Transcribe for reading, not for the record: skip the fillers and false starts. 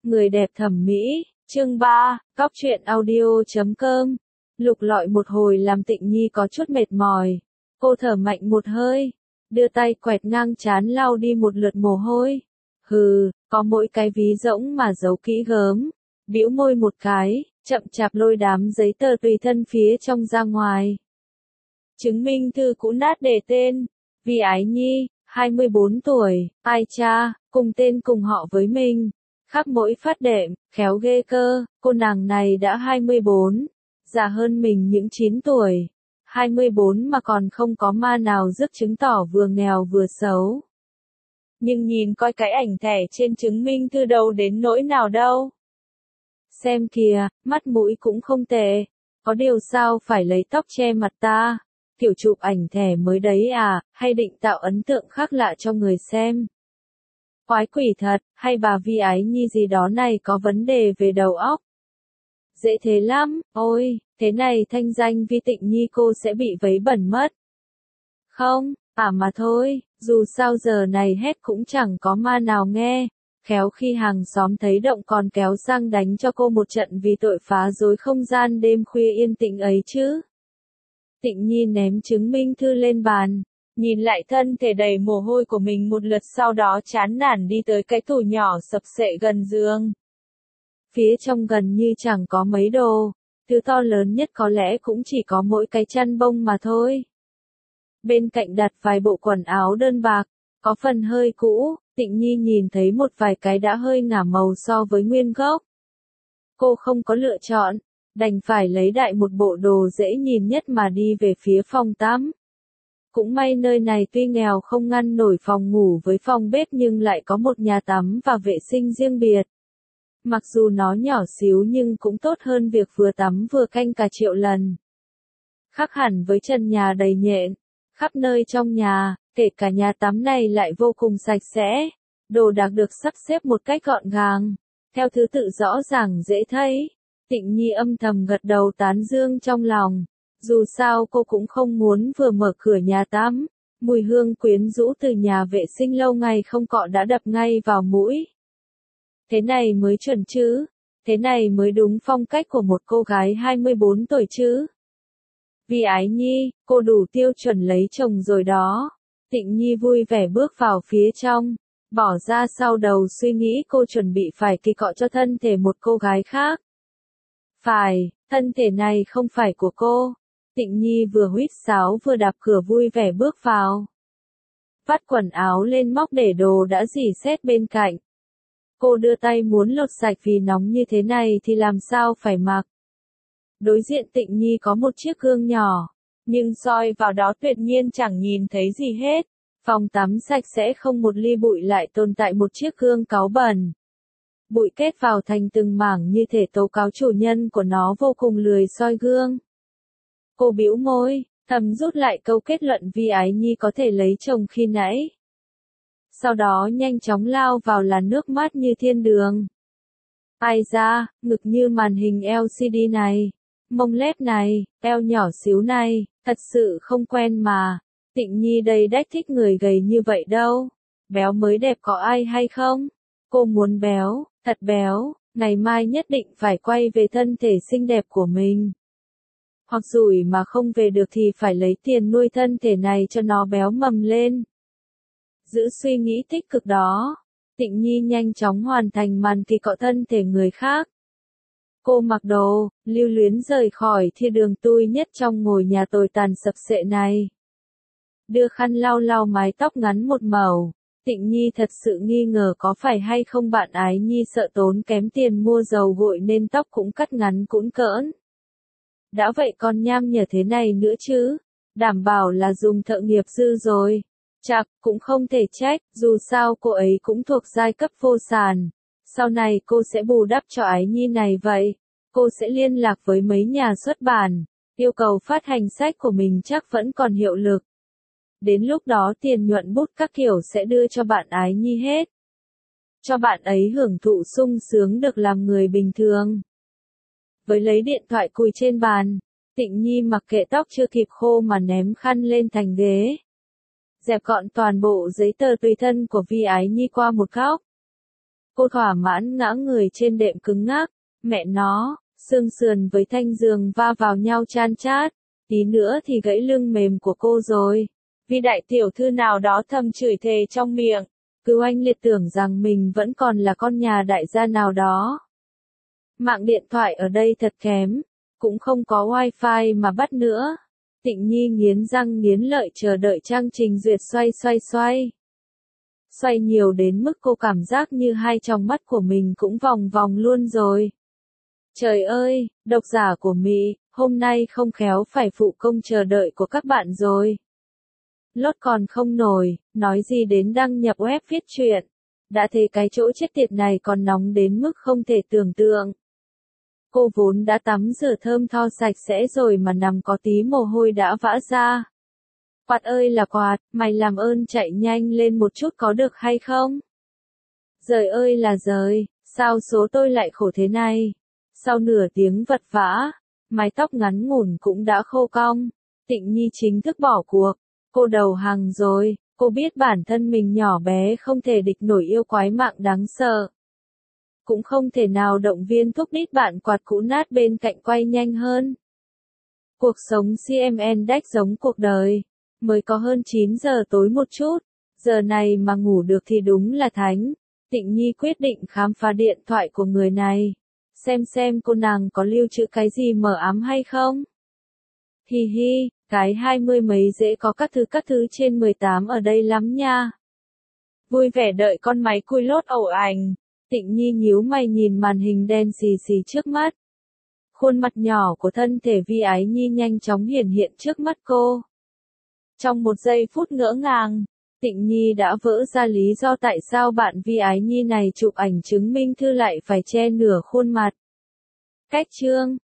Người đẹp thẩm mỹ, chương 3, Góc truyện audio.com. Lục lọi một hồi làm Tịnh Nhi có chút mệt mỏi. Cô thở mạnh một hơi, đưa tay quẹt ngang trán lau đi một lượt mồ hôi. Hừ, có mỗi cái ví rỗng mà giấu kỹ gớm. Bĩu môi một cái, chậm chạp lôi đám giấy tờ tùy thân phía trong ra ngoài. Chứng minh thư cũ nát để tên, Vi Ái Nhi, 24 tuổi, ai cha, cùng tên cùng họ với mình. Khắc mỗi phát đệm, khéo ghê cơ, cô nàng này đã 24, già hơn mình những 9 tuổi. 24 mà còn không có ma nào rước chứng tỏ vừa nghèo vừa xấu. Nhưng nhìn coi cái ảnh thẻ trên chứng minh thư đâu đến nỗi nào đâu. Xem kìa, mắt mũi cũng không tệ. Có điều sao phải lấy tóc che mặt ta? Kiểu chụp ảnh thẻ mới đấy à, hay định tạo ấn tượng khác lạ cho người xem? Quái quỷ thật, hay bà Vi Ái Nhi gì đó này có vấn đề về đầu óc? Dễ thế lắm, ôi, thế này thanh danh Vi Tịnh Nhi cô sẽ bị vấy bẩn mất. Không, mà thôi, dù sao giờ này hét cũng chẳng có ma nào nghe. Khéo khi hàng xóm thấy động còn kéo sang đánh cho cô một trận vì tội phá rối không gian đêm khuya yên tĩnh ấy chứ. Tịnh Nhi ném chứng minh thư lên bàn, nhìn lại thân thể đầy mồ hôi của mình một lượt, sau đó chán nản đi tới cái tủ nhỏ sập xệ gần giường. Phía trong gần như chẳng có mấy đồ, thứ to lớn nhất có lẽ cũng chỉ có mỗi cái chăn bông mà thôi. Bên cạnh đặt vài bộ quần áo đơn bạc, có phần hơi cũ, Tịnh Nhi nhìn thấy một vài cái đã hơi ngả màu so với nguyên gốc. Cô không có lựa chọn, đành phải lấy đại một bộ đồ dễ nhìn nhất mà đi về phía phòng tắm. Cũng may nơi này tuy nghèo không ngăn nổi phòng ngủ với phòng bếp nhưng lại có một nhà tắm và vệ sinh riêng biệt. Mặc dù nó nhỏ xíu nhưng cũng tốt hơn việc vừa tắm vừa canh cả triệu lần. Khác hẳn với trần nhà đầy nhện, khắp nơi trong nhà, kể cả nhà tắm này lại vô cùng sạch sẽ. Đồ đạc được sắp xếp một cách gọn gàng, theo thứ tự rõ ràng dễ thấy. Tịnh Nhi âm thầm gật đầu tán dương trong lòng. Dù sao cô cũng không muốn vừa mở cửa nhà tắm, mùi hương quyến rũ từ nhà vệ sinh lâu ngày không cọ đã đập ngay vào mũi. Thế này mới chuẩn chứ, thế này mới đúng phong cách của một cô gái 24 tuổi chứ. Vi Ái Nhi, cô đủ tiêu chuẩn lấy chồng rồi đó. Tịnh Nhi vui vẻ bước vào phía trong, bỏ ra sau đầu suy nghĩ cô chuẩn bị phải kỳ cọ cho thân thể một cô gái khác. Phải, thân thể này không phải của cô. Tịnh Nhi vừa huýt sáo vừa đạp cửa vui vẻ bước vào. Vắt quần áo lên móc để đồ đã rỉ sét bên cạnh. Cô đưa tay muốn lột sạch vì nóng như thế này thì làm sao phải mặc. Đối diện Tịnh Nhi có một chiếc gương nhỏ, nhưng soi vào đó tuyệt nhiên chẳng nhìn thấy gì hết. Phòng tắm sạch sẽ không một ly bụi, lại tồn tại một chiếc gương cáu bẩn. Bụi kết vào thành từng mảng như thể tố cáo chủ nhân của nó vô cùng lười soi gương. Cô bĩu môi, thầm rút lại câu kết luận Vi Ái Nhi có thể lấy chồng khi nãy. Sau đó nhanh chóng lao vào làn nước mát như thiên đường. Ai da, ngực như màn hình LCD này, mông lép này, eo nhỏ xíu này, thật sự không quen mà. Tịnh Nhi đây đách thích người gầy như vậy đâu. Béo mới đẹp có ai hay không? Cô muốn béo, thật béo, ngày mai nhất định phải quay về thân thể xinh đẹp của mình. Hoặc rủi mà không về được thì phải lấy tiền nuôi thân thể này cho nó béo mầm lên. Giữ suy nghĩ tích cực đó, Tịnh Nhi nhanh chóng hoàn thành màn kỳ cọ thân thể người khác. Cô mặc đồ, lưu luyến rời khỏi thiên đường tui nhất trong ngôi nhà tồi tàn sập xệ này. Đưa khăn lau lau mái tóc ngắn một màu, Tịnh Nhi thật sự nghi ngờ có phải hay không bạn Ái Nhi sợ tốn kém tiền mua dầu gội nên tóc cũng cắt ngắn cũn cỡn. Đã vậy còn nham nhở thế này nữa chứ, đảm bảo là dùng thợ nghiệp dư rồi. Chạc, cũng không thể trách, dù sao cô ấy cũng thuộc giai cấp vô sản. Sau này cô sẽ bù đắp cho Ái Nhi này vậy. Cô sẽ liên lạc với mấy nhà xuất bản, yêu cầu phát hành sách của mình chắc vẫn còn hiệu lực. Đến lúc đó tiền nhuận bút các kiểu sẽ đưa cho bạn Ái Nhi hết. Cho bạn ấy hưởng thụ sung sướng được làm người bình thường. Với lấy điện thoại cùi trên bàn, Tịnh Nhi mặc kệ tóc chưa kịp khô mà ném khăn lên thành ghế. Dẹp gọn toàn bộ giấy tờ tùy thân của Vi Ái Nhi qua một góc. Cô thỏa mãn ngã người trên đệm cứng ngắc. Mẹ nó, xương sườn với thanh giường va vào nhau chan chát. Tí nữa thì gãy lưng mềm của cô rồi. Vì đại tiểu thư nào đó thầm chửi thề trong miệng. Cứ oanh liệt tưởng rằng mình vẫn còn là con nhà đại gia nào đó. Mạng điện thoại ở đây thật kém. Cũng không có wifi mà bắt nữa. Tịnh Nhi nghiến răng nghiến lợi chờ đợi chương trình duyệt xoay. Xoay nhiều đến mức cô cảm giác như hai tròng mắt của mình cũng vòng vòng luôn rồi. Trời ơi, độc giả của Mỹ, hôm nay không khéo phải phụ công chờ đợi của các bạn rồi. Lốt còn không nổi, nói gì đến đăng nhập web viết truyện. Đã thấy cái chỗ chết tiệt này còn nóng đến mức không thể tưởng tượng. Cô vốn đã tắm rửa thơm tho sạch sẽ rồi mà nằm có tí mồ hôi đã vã ra. Quạt ơi là quạt, mày làm ơn chạy nhanh lên một chút có được hay không? Giời ơi là giời, sao số tôi lại khổ thế này? Sau nửa tiếng vật vã, mái tóc ngắn ngủn cũng đã khô cong. Tịnh Nhi chính thức bỏ cuộc. Cô đầu hàng rồi, cô biết bản thân mình nhỏ bé không thể địch nổi yêu quái mạng đáng sợ. Cũng không thể nào động viên thúc đít bạn quạt cũ nát bên cạnh quay nhanh hơn. Cuộc sống CMN đách giống cuộc đời. Mới có hơn 9 giờ tối một chút. Giờ này mà ngủ được thì đúng là thánh. Tịnh Nhi quyết định khám phá điện thoại của người này. Xem cô nàng có lưu trữ cái gì mờ ám hay không. Hi hi, cái 20 mấy dễ có các thứ trên 18 ở đây lắm nha. Vui vẻ đợi con máy cùi lốt ẩu ảnh. Tịnh Nhi nhíu mày nhìn màn hình đen xì xì trước mắt. Khuôn mặt nhỏ của thân thể Vi Ái Nhi nhanh chóng hiển hiện trước mắt cô. Trong một giây phút ngỡ ngàng, Tịnh Nhi đã vỡ ra lý do tại sao bạn Vi Ái Nhi này chụp ảnh chứng minh thư lại phải che nửa khuôn mặt. Cách chương